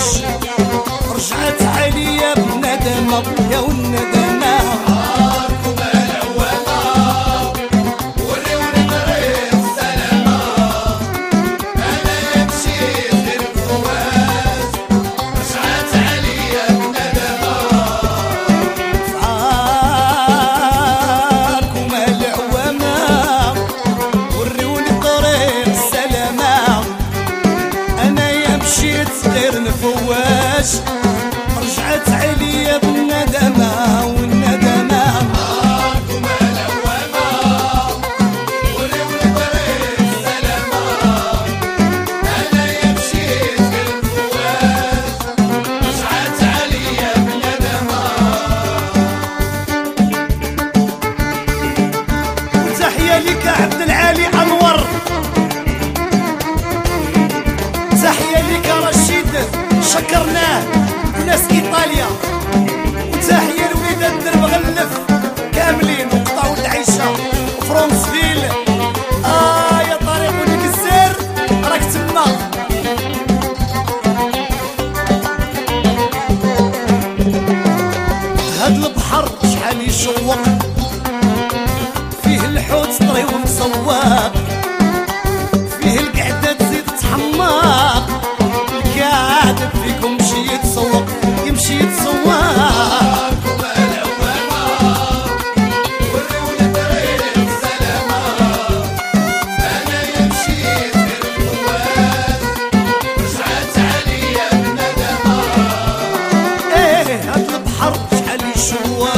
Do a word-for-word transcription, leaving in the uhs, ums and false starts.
رجعت عليا بندمة يا والندمة. غير نفواش رجعت عليا بالندمة والندمة. معاكم العوامة وريوني طريق السلامة. أنا يا مشيت غير نفواش رجعت عليا بالندمة. تحية لك عبد العالي أنور، تحية لك رشيد شكرناه وناس ايطاليا، وتحية لوليدات درب غلف كاملين وقطعوا العيشة وفرونسفيل. اه يا طريق والكسير راك تما. هاد البحر شحال يشوق فيه الحوت طري ومسواق، فيه القعدة تزيد تحماق، الكاتب فيكم يمشي يتسوق يمشي يتسوق. معاكم العوامة وريوني طريق السلامة. أنا يا مشيت غير نفواش رجعت عليا بالندمة. ايه هاد البحر شحال يشوق